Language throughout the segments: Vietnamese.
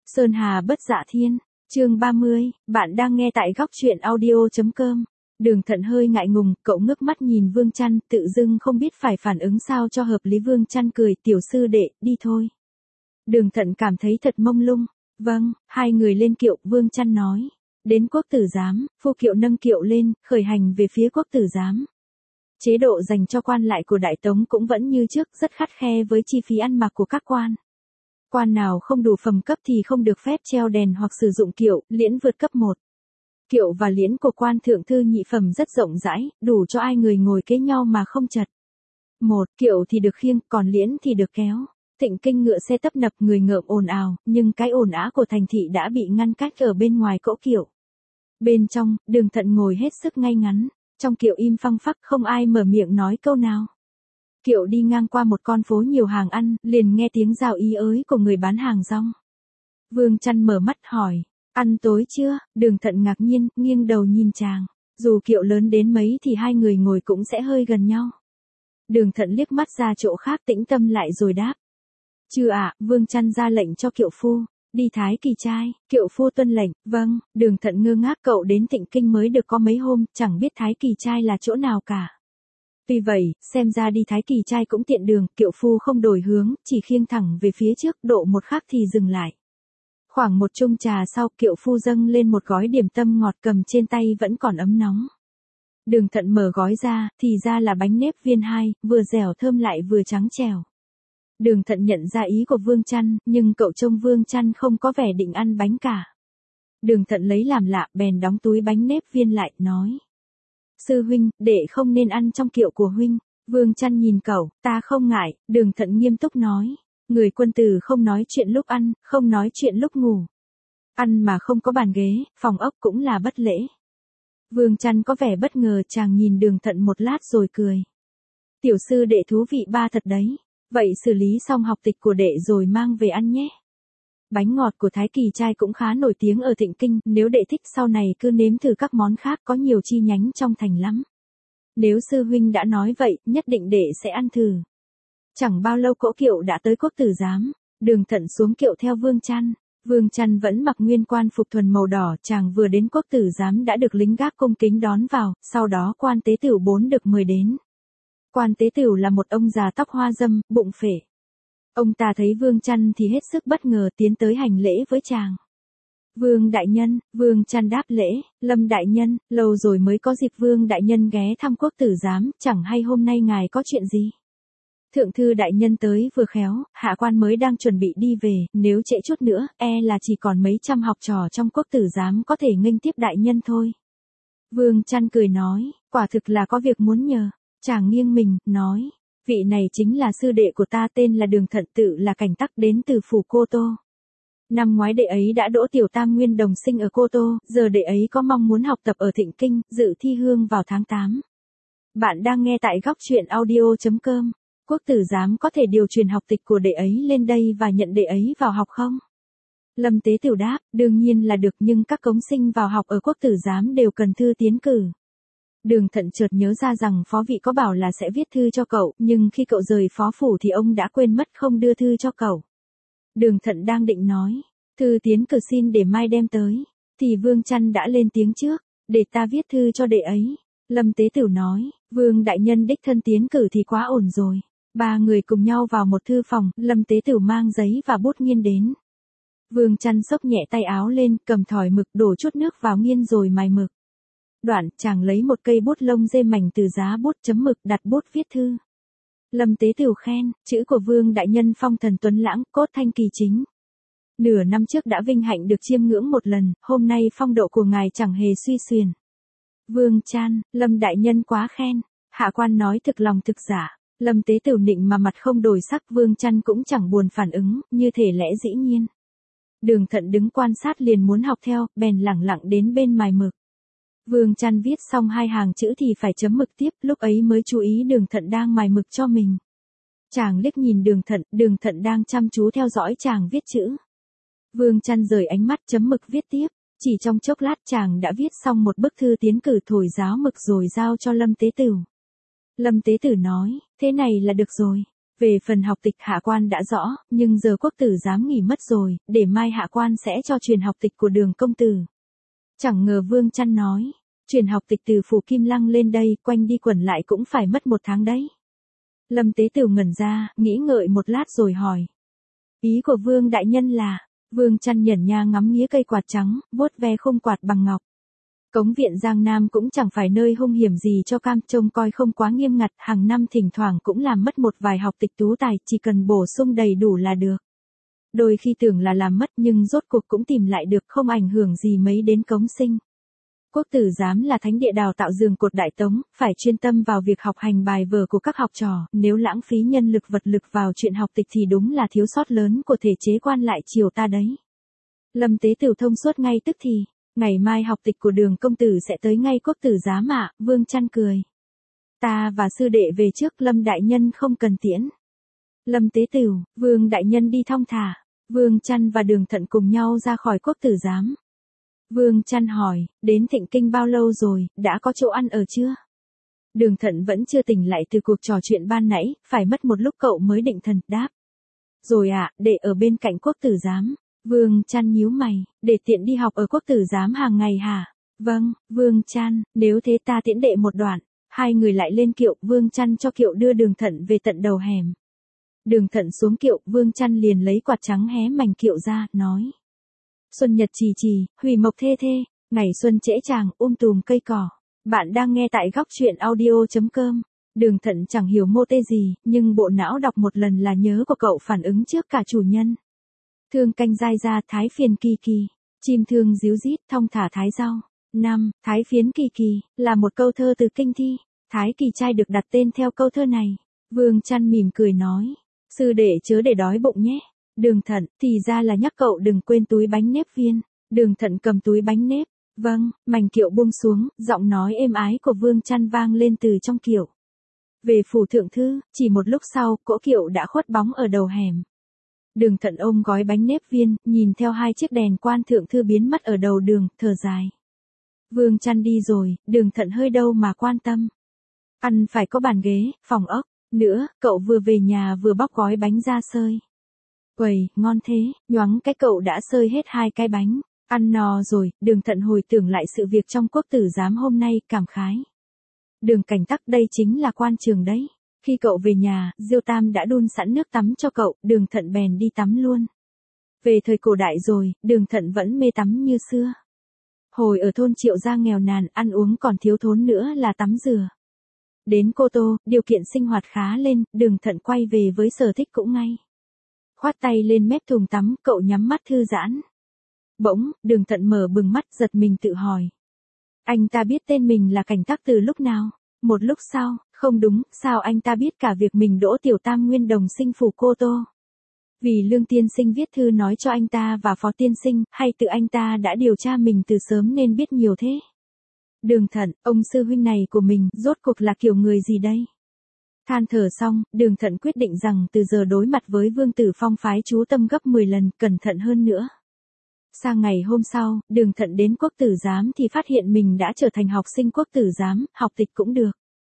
Sơn Hà bất dạ thiên, chương 30, bạn đang nghe tại góc truyện audio.com. Đường Thận hơi ngại ngùng, cậu ngước mắt nhìn Vương Chăn, tự dưng không biết phải phản ứng sao cho hợp lý. Vương Chăn cười, tiểu sư đệ, đi thôi. Đường Thận cảm thấy thật mông lung. Vâng, hai người lên kiệu, Vương Chăn nói. Đến quốc tử giám, phu kiệu nâng kiệu lên, khởi hành về phía quốc tử giám. Chế độ dành cho quan lại của Đại Tống cũng vẫn như trước, rất khắt khe với chi phí ăn mặc của các quan. Quan nào không đủ phẩm cấp thì không được phép treo đèn hoặc sử dụng kiệu, liễn vượt cấp 1. Kiệu và liễn của quan thượng thư nhị phẩm rất rộng rãi, đủ cho ai người ngồi kế nhau mà không chật. Kiệu thì được khiêng, còn liễn thì được kéo. Thịnh kinh ngựa xe tấp nập, người ngợm ồn ào, nhưng cái ồn ào của thành thị đã bị ngăn cách ở bên ngoài cỗ kiệu. Bên trong, Đường Thận ngồi hết sức ngay ngắn, trong kiệu im phăng phắc, không ai mở miệng nói câu nào. Kiệu đi ngang qua một con phố nhiều hàng ăn, liền nghe tiếng rào ý ới của người bán hàng rong. Vương Chăn mở mắt hỏi, ăn tối chưa? Đường Thận ngạc nhiên, nghiêng đầu nhìn chàng. Dù kiệu lớn đến mấy thì hai người ngồi cũng sẽ hơi gần nhau. Đường Thận liếc mắt ra chỗ khác, tĩnh tâm lại rồi đáp. Chưa ạ. Vương Chăn ra lệnh cho kiệu phu, đi Thái Kỳ trai. Kiệu phu tuân lệnh, vâng. Đường Thận ngơ ngác, cậu đến Thịnh Kinh mới được có mấy hôm, chẳng biết Thái Kỳ trai là chỗ nào cả. Vì vậy, xem ra đi Thái Kỳ trai cũng tiện đường, kiệu phu không đổi hướng, chỉ khiêng thẳng về phía trước, độ một khắc thì dừng lại. Khoảng một chung trà sau, kiệu phu dâng lên một gói điểm tâm ngọt, cầm trên tay vẫn còn ấm nóng. Đường Thận mở gói ra, thì ra là bánh nếp viên 2, vừa dẻo thơm lại vừa trắng trẻo. Đường Thận nhận ra ý của Vương Chăn, nhưng cậu trông Vương Chăn không có vẻ định ăn bánh cả. Đường Thận lấy làm lạ, bèn đóng túi bánh nếp viên lại, nói. Sư huynh, đệ không nên ăn trong kiệu của huynh. Vương Chăn nhìn cậu, ta không ngại. Đường Thận nghiêm túc nói. Người quân tử không nói chuyện lúc ăn, không nói chuyện lúc ngủ. Ăn mà không có bàn ghế, phòng ốc cũng là bất lễ. Vương Chăn có vẻ bất ngờ, chàng nhìn Đường Thận một lát rồi cười. Tiểu sư đệ thú vị ba thật đấy. Vậy xử lý xong học tịch của đệ rồi mang về ăn nhé. Bánh ngọt của Thái Kỳ trai cũng khá nổi tiếng ở Thịnh Kinh, nếu đệ thích sau này cứ nếm thử các món khác, có nhiều chi nhánh trong thành lắm. Nếu sư huynh đã nói vậy, nhất định đệ sẽ ăn thử. Chẳng bao lâu cỗ kiệu đã tới quốc tử giám. Đường Thận xuống kiệu theo Vương Chăn. Vương Chăn vẫn mặc nguyên quan phục thuần màu đỏ, chàng vừa đến quốc tử giám đã được lính gác cung kính đón vào, sau đó quan tế tửu 4 được mời đến. Quan tế tửu là một ông già tóc hoa râm, bụng phể. Ông ta thấy Vương Chăn thì hết sức bất ngờ, tiến tới hành lễ với chàng. Vương đại nhân. Vương Chăn đáp lễ. Lâm đại nhân, lâu rồi mới có dịp Vương đại nhân ghé thăm quốc tử giám, chẳng hay hôm nay ngài có chuyện gì. Thượng thư đại nhân tới vừa khéo, hạ quan mới đang chuẩn bị đi về, nếu trễ chút nữa, là chỉ còn mấy trăm học trò trong quốc tử giám có thể nghênh tiếp đại nhân thôi. Vương Chăn cười nói, quả thực là có việc muốn nhờ. Chàng nghiêng mình, nói, vị này chính là sư đệ của ta, tên là Đường Thận, tự là cảnh tắc, đến từ phủ Cô Tô. Năm ngoái đệ ấy đã đỗ tiểu tam nguyên đồng sinh ở Cô Tô, giờ đệ ấy có mong muốn học tập ở Thịnh Kinh, dự thi hương vào tháng 8. Bạn đang nghe tại góc truyện audio.com. Quốc tử giám có thể điều truyền học tịch của đệ ấy lên đây và nhận đệ ấy vào học không? Lâm tế tửu đáp, đương nhiên là được, nhưng các cống sinh vào học ở quốc tử giám đều cần thư tiến cử. Đường Thận chợt nhớ ra rằng phó vị có bảo là sẽ viết thư cho cậu, nhưng khi cậu rời phó phủ thì ông đã quên mất không đưa thư cho cậu. Đường Thận đang định nói, thư tiến cử xin để mai đem tới, thì Vương Chăn đã lên tiếng trước, để ta viết thư cho đệ ấy. Lâm tế tửu nói, Vương đại nhân đích thân tiến cử thì quá ổn rồi. Ba người cùng nhau vào một thư phòng, Lâm tế tửu mang giấy và bút nghiên đến. Vương Chăn xốc nhẹ tay áo lên, cầm thỏi mực, đổ chút nước vào nghiên rồi mài mực. Đoạn, chàng lấy một cây bút lông dê mảnh từ giá bút, chấm mực, đặt bút viết thư. Lâm tế tửu khen, chữ của Vương đại nhân phong thần tuấn lãng, cốt thanh kỳ chính. Nửa năm trước đã vinh hạnh được chiêm ngưỡng một lần, hôm nay phong độ của ngài chẳng hề suy xuyển. Vương Chăn, Lâm đại nhân quá khen. Hạ quan nói thực lòng thực giả. Lâm tế tửu nịnh mà mặt không đổi sắc, Vương Chăn cũng chẳng buồn phản ứng, như thể lẽ dĩ nhiên. Đường Thận đứng quan sát liền muốn học theo, bèn lẳng lặng đến bên mài mực. Vương Chăn viết xong 2 hàng chữ thì phải chấm mực tiếp, lúc ấy mới chú ý Đường Thận đang mài mực cho mình. Chàng liếc nhìn Đường Thận đang chăm chú theo dõi chàng viết chữ. Vương Chăn rời ánh mắt, chấm mực viết tiếp, chỉ trong chốc lát chàng đã viết xong một bức thư tiến cử, thổi giáo mực rồi giao cho Lâm tế tửu. Lâm tế tửu nói, thế này là được rồi. Về phần học tịch hạ quan đã rõ, nhưng giờ quốc tử giám nghỉ mất rồi, để mai hạ quan sẽ cho truyền học tịch của Đường công tử. Chẳng ngờ Vương Chăn nói, truyền học tịch từ phủ Kim Lăng lên đây, quanh đi quẩn lại cũng phải mất 1 tháng đấy. Lâm Tế Tửu ngẩn ra, nghĩ ngợi một lát rồi hỏi. Ý của Vương đại nhân là, Vương Chăn nhẩn nha ngắm nghía cây quạt trắng, vuốt ve khung quạt bằng ngọc. Cống viện Giang Nam cũng chẳng phải nơi hung hiểm gì cho cam, trông coi không quá nghiêm ngặt, hàng năm thỉnh thoảng cũng làm mất một vài học tịch tú tài, chỉ cần bổ sung đầy đủ là được. Đôi khi tưởng là làm mất nhưng rốt cuộc cũng tìm lại được, không ảnh hưởng gì mấy đến cống sinh. Quốc tử giám là thánh địa đào tạo giường cột Đại Tống, phải chuyên tâm vào việc học hành bài vở của các học trò, nếu lãng phí nhân lực vật lực vào chuyện học tịch thì đúng là thiếu sót lớn của thể chế quan lại triều ta đấy. Lâm Tế Tửu thông suốt ngay tức thì, ngày mai học tịch của Đường công tử sẽ tới ngay quốc tử giám ạ. Vương Chăn cười. Ta và sư đệ về trước, Lâm đại nhân không cần tiễn. Lâm Tế Tửu, Vương đại nhân đi thong thả. Vương Chăn và Đường Thận cùng nhau ra khỏi quốc tử giám. Vương Chăn hỏi, đến Thịnh Kinh bao lâu rồi, đã có chỗ ăn ở chưa? Đường Thận vẫn chưa tỉnh lại từ cuộc trò chuyện ban nãy, phải mất một lúc cậu mới định thần, đáp. Rồi ạ, để ở bên cạnh quốc tử giám. Vương Chăn nhíu mày, để tiện đi học ở quốc tử giám hàng ngày hả? Vâng, Vương Chăn, nếu thế ta tiễn đệ một đoạn. Hai người lại lên kiệu, Vương Chăn cho kiệu đưa Đường Thận về tận đầu hẻm. Đường Thận xuống kiệu, Vương Chăn liền lấy quạt trắng hé mảnh kiệu ra, nói. Xuân nhật trì trì, hủy mộc thê thê, ngày xuân trễ tràng, tùm cây cỏ. Bạn đang nghe tại góc truyện audio.com. Đường Thận chẳng hiểu mô tê gì, nhưng bộ não đọc một lần là nhớ của cậu phản ứng trước cả chủ nhân. Thương canh dai ra, thái phiền kỳ kỳ. Chim thương díu rít, thong thả thái rau. 5. Thái phiến kỳ kỳ, là một câu thơ từ kinh thi. Thái Kỳ Trai được đặt tên theo câu thơ này. Vương Chăn mỉm cười nói. Sư đệ chớ để đói bụng nhé. Đường Thận, thì ra là nhắc cậu đừng quên túi bánh nếp viên. Đường Thận cầm túi bánh nếp. Vâng, mảnh kiệu buông xuống, giọng nói êm ái của Vương Chăn vang lên từ trong kiệu. Về phủ thượng thư, chỉ một lúc sau, cỗ kiệu đã khuất bóng ở đầu hẻm. Đường Thận ôm gói bánh nếp viên, nhìn theo 2 chiếc đèn quan thượng thư biến mất ở đầu đường, thở dài. Vương Chăn đi rồi, Đường Thận hơi đâu mà quan tâm. Ăn phải có bàn ghế, phòng ốc. Nữa, cậu vừa về nhà vừa bóc gói bánh ra sơi. Uầy, ngon thế, nhoáng cái cậu đã sơi hết 2 cái bánh. Ăn no rồi, Đường Thận hồi tưởng lại sự việc trong quốc tử giám hôm nay, cảm khái. Đường Cảnh Tắc, đây chính là quan trường đấy. Khi cậu về nhà, Diêu Tam đã đun sẵn nước tắm cho cậu, Đường Thận bèn đi tắm luôn. Về thời cổ đại rồi, Đường Thận vẫn mê tắm như xưa. Hồi ở thôn Triệu Gia nghèo nàn, ăn uống còn thiếu thốn nữa là tắm rửa. Đến Cô Tô, điều kiện sinh hoạt khá lên, Đường Thận quay về với sở thích cũ ngay. Khoát tay lên mép thùng tắm, cậu nhắm mắt thư giãn. Bỗng, Đường Thận mở bừng mắt, giật mình tự hỏi. Anh ta biết tên mình là Cảnh Tắc từ lúc nào? Một lúc sau, không đúng, sao anh ta biết cả việc mình đỗ tiểu tam nguyên đồng sinh phủ Cô Tô? Vì Lương tiên sinh viết thư nói cho anh ta và Phó tiên sinh, hay tự anh ta đã điều tra mình từ sớm nên biết nhiều thế? Đường Thận, ông sư huynh này của mình, rốt cuộc là kiểu người gì đây? Than thở xong, Đường Thận quyết định rằng từ giờ đối mặt với Vương Tử Phong phái chú tâm gấp 10 lần, cẩn thận hơn nữa. Sang ngày hôm sau, Đường Thận đến quốc tử giám thì phát hiện mình đã trở thành học sinh quốc tử giám, học tịch cũng được.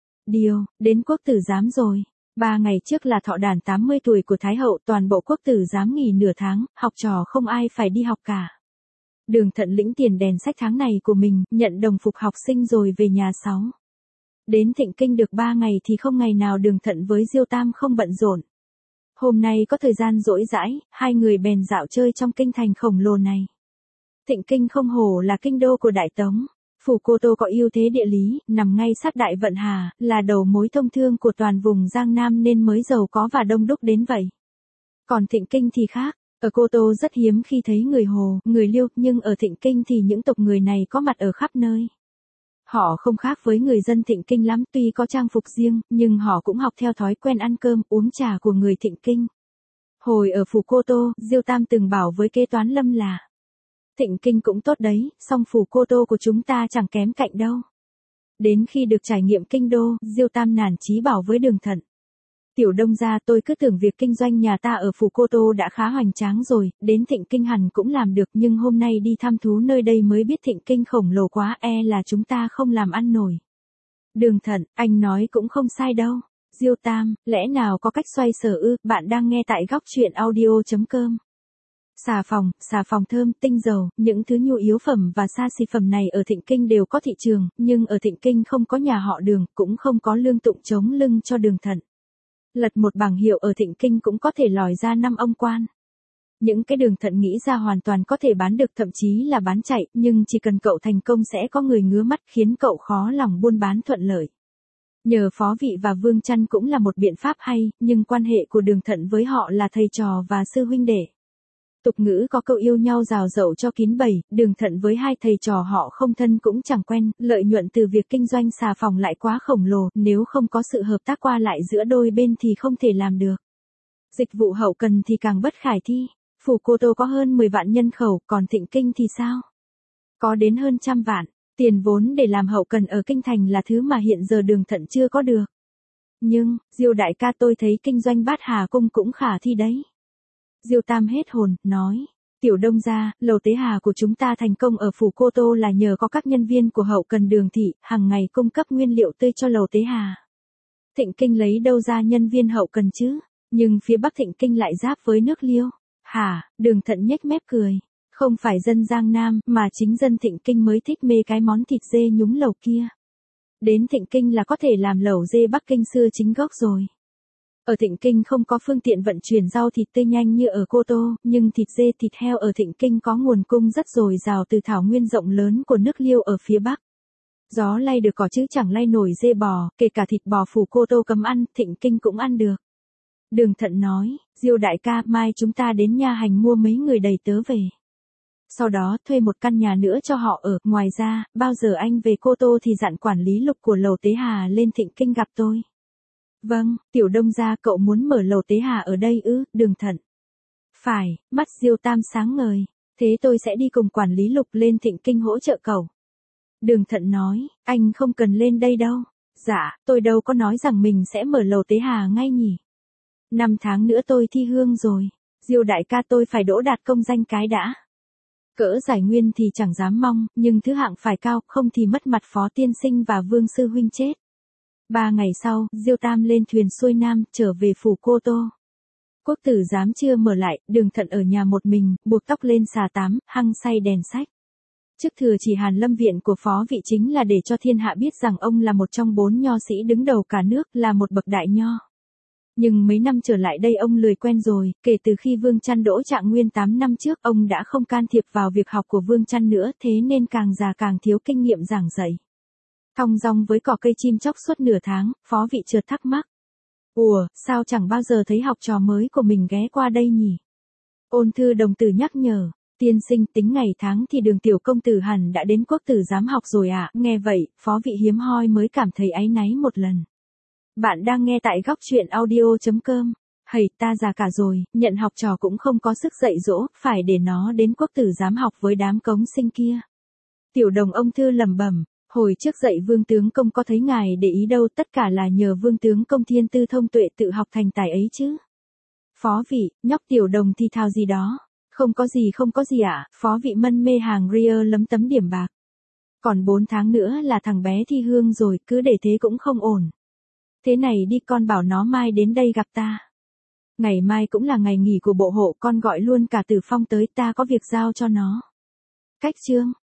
Đến quốc tử giám rồi. 3 ngày trước là thọ đản 80 tuổi của Thái Hậu, toàn bộ quốc tử giám nghỉ nửa tháng, học trò không ai phải đi học cả. Đường Thận lĩnh tiền đèn sách tháng này của mình, nhận đồng phục học sinh rồi về nhà 6. Đến Thịnh Kinh được 3 ngày thì không ngày nào Đường Thận với Diêu Tam không bận rộn. Hôm nay có thời gian rỗi rãi, hai người bèn dạo chơi trong kinh thành khổng lồ này. Thịnh Kinh không hổ là kinh đô của Đại Tống. Phủ Cô Tô có ưu thế địa lý, nằm ngay sát Đại Vận Hà, là đầu mối thông thương của toàn vùng Giang Nam nên mới giàu có và đông đúc đến vậy. Còn Thịnh Kinh thì khác, ở Cô Tô rất hiếm khi thấy người Hồ, người Liêu, nhưng ở Thịnh Kinh thì những tộc người này có mặt ở khắp nơi. Họ không khác với người dân Thịnh Kinh lắm, tuy có trang phục riêng, nhưng họ cũng học theo thói quen ăn cơm, uống trà của người Thịnh Kinh. Hồi ở phủ Cô Tô, Diêu Tam từng bảo với kế toán Lâm là Thịnh Kinh cũng tốt đấy, song phủ Cô Tô của chúng ta chẳng kém cạnh đâu. Đến khi được trải nghiệm kinh đô, Diêu Tam nản chí bảo với Đường Thận. Tiểu Đông gia, tôi cứ tưởng việc kinh doanh nhà ta ở phủ Cô Tô đã khá hoành tráng rồi, đến Thịnh Kinh hẳn cũng làm được, nhưng hôm nay đi thăm thú nơi đây mới biết Thịnh Kinh khổng lồ quá, là chúng ta không làm ăn nổi. Đường Thận, anh nói cũng không sai đâu. Diêu Tam, lẽ nào có cách xoay sở ư? Bạn đang nghe tại góc truyện audio.com. Xà phòng thơm, tinh dầu, những thứ nhu yếu phẩm và xa xỉ phẩm này ở Thịnh Kinh đều có thị trường, nhưng ở Thịnh Kinh không có nhà họ Đường, cũng không có lương tụng chống lưng cho Đường Thận. Lật một bảng hiệu ở Thịnh Kinh cũng có thể lòi ra 5 ông quan. Những cái Đường Thận nghĩ ra hoàn toàn có thể bán được, thậm chí là bán chạy, nhưng chỉ cần cậu thành công sẽ có người ngứa mắt, khiến cậu khó lòng buôn bán thuận lợi. Nhờ Phó Vị và Vương Chăn cũng là một biện pháp hay, nhưng quan hệ của Đường Thận với họ là thầy trò và sư huynh đệ. Tục ngữ có câu yêu nhau rào dậu cho kín bầy, Đường Thận với hai thầy trò họ không thân cũng chẳng quen, lợi nhuận từ việc kinh doanh xà phòng lại quá khổng lồ, nếu không có sự hợp tác qua lại giữa đôi bên thì không thể làm được. Dịch vụ hậu cần thì càng bất khả thi. Phủ Cô Tô có hơn 10 vạn nhân khẩu, còn Thịnh Kinh thì sao? Có đến hơn 100 vạn. Tiền vốn để làm hậu cần ở Kinh Thành là thứ mà hiện giờ Đường Thận chưa có được. Nhưng, Diêu đại ca, tôi thấy kinh doanh Bát Hà Cung cũng khả thi đấy. Diêu Tam hết hồn, nói. Tiểu Đông gia, lầu tế hà của chúng ta thành công ở Phủ Cô Tô là nhờ có các nhân viên của hậu cần Đường thị, hàng ngày cung cấp nguyên liệu tươi cho lầu tế hà. Thịnh Kinh lấy đâu ra nhân viên hậu cần chứ? Nhưng phía Bắc Thịnh Kinh lại giáp với nước Liêu. Hả? Đường Thận nhếch mép cười. Không phải dân Giang Nam, mà chính dân Thịnh Kinh mới thích mê cái món thịt dê nhúng lẩu kia. Đến Thịnh Kinh là có thể làm lẩu dê Bắc Kinh xưa chính gốc rồi. Ở Thịnh Kinh không có phương tiện vận chuyển rau thịt tươi nhanh như ở Cô Tô, nhưng thịt dê thịt heo ở Thịnh Kinh có nguồn cung rất dồi dào từ thảo nguyên rộng lớn của nước Liêu ở phía Bắc. Gió lay được cỏ chứ chẳng lay nổi dê bò, kể cả thịt bò Phủ Cô Tô cấm ăn, Thịnh Kinh cũng ăn được. Đường Thận nói, Diêu đại ca, mai chúng ta đến Nha Hành mua mấy người đầy tớ về. Sau đó thuê một căn nhà nữa cho họ ở, ngoài ra, bao giờ anh về Cô Tô thì dặn quản lý Lục của lầu tế hà lên Thịnh Kinh gặp tôi. Vâng, Tiểu Đông gia, cậu muốn mở lầu tế hà ở đây ư? Đường Thận. Phải, mắt Diêu Tam sáng ngời, thế tôi sẽ đi cùng quản lý Lục lên Thịnh Kinh hỗ trợ cậu. Đường Thận nói, anh không cần lên đây đâu. Dạ, tôi đâu có nói rằng mình sẽ mở lầu tế hà ngay nhỉ. 5 tháng nữa tôi thi hương rồi. Diêu đại ca, tôi phải đỗ đạt công danh cái đã. Cỡ giải nguyên thì chẳng dám mong, nhưng thứ hạng phải cao, không thì mất mặt Phó tiên sinh và Vương sư huynh chết. 3 ngày sau, Diêu Tam lên thuyền xuôi nam, trở về Phủ Cô Tô. Quốc tử giám chưa mở lại, Đường Thận ở nhà một mình, buộc tóc lên xà tám, hăng say đèn sách. Chức thừa chỉ Hàn Lâm viện của Phó Vị chính là để cho thiên hạ biết rằng ông là một trong 4 nho sĩ đứng đầu cả nước, là một bậc đại nho. Nhưng mấy năm trở lại đây ông lười quen rồi, kể từ khi Vương Chăn đỗ trạng nguyên 8 năm trước, ông đã không can thiệp vào việc học của Vương Chăn nữa, thế nên càng già càng thiếu kinh nghiệm giảng dạy. Thong dong với cỏ cây chim chóc suốt nửa tháng, Phó Vị chợt thắc mắc. Ủa, sao chẳng bao giờ thấy học trò mới của mình ghé qua đây nhỉ? Ôn Thư đồng tử nhắc nhở, tiên sinh, tính ngày tháng thì Đường tiểu công tử hẳn đã đến quốc tử giám học rồi ạ. Nghe vậy, Phó Vị hiếm hoi mới cảm thấy áy náy một lần. Bạn đang nghe tại góc truyện audio.com. Hầy, ta già cả rồi, nhận học trò cũng không có sức dạy dỗ, phải để nó đến quốc tử giám học với đám cống sinh kia. Tiểu Đồng ông Thư lẩm bẩm, hồi trước dạy Vương tướng công có thấy ngài để ý đâu, tất cả là nhờ Vương tướng công thiên tư thông tuệ tự học thành tài ấy chứ. Phó Vị, nhóc Tiểu Đồng thì thào gì đó. Không có gì ạ. Phó Vị mân mê hàng ria lấm tấm điểm bạc. Còn 4 tháng nữa là thằng bé thi hương rồi, cứ để thế cũng không ổn. Thế này đi, con bảo nó mai đến đây gặp ta. Ngày mai cũng là ngày nghỉ của bộ hộ, con gọi luôn cả Tử Phong tới, ta có việc giao cho nó. Cách chương.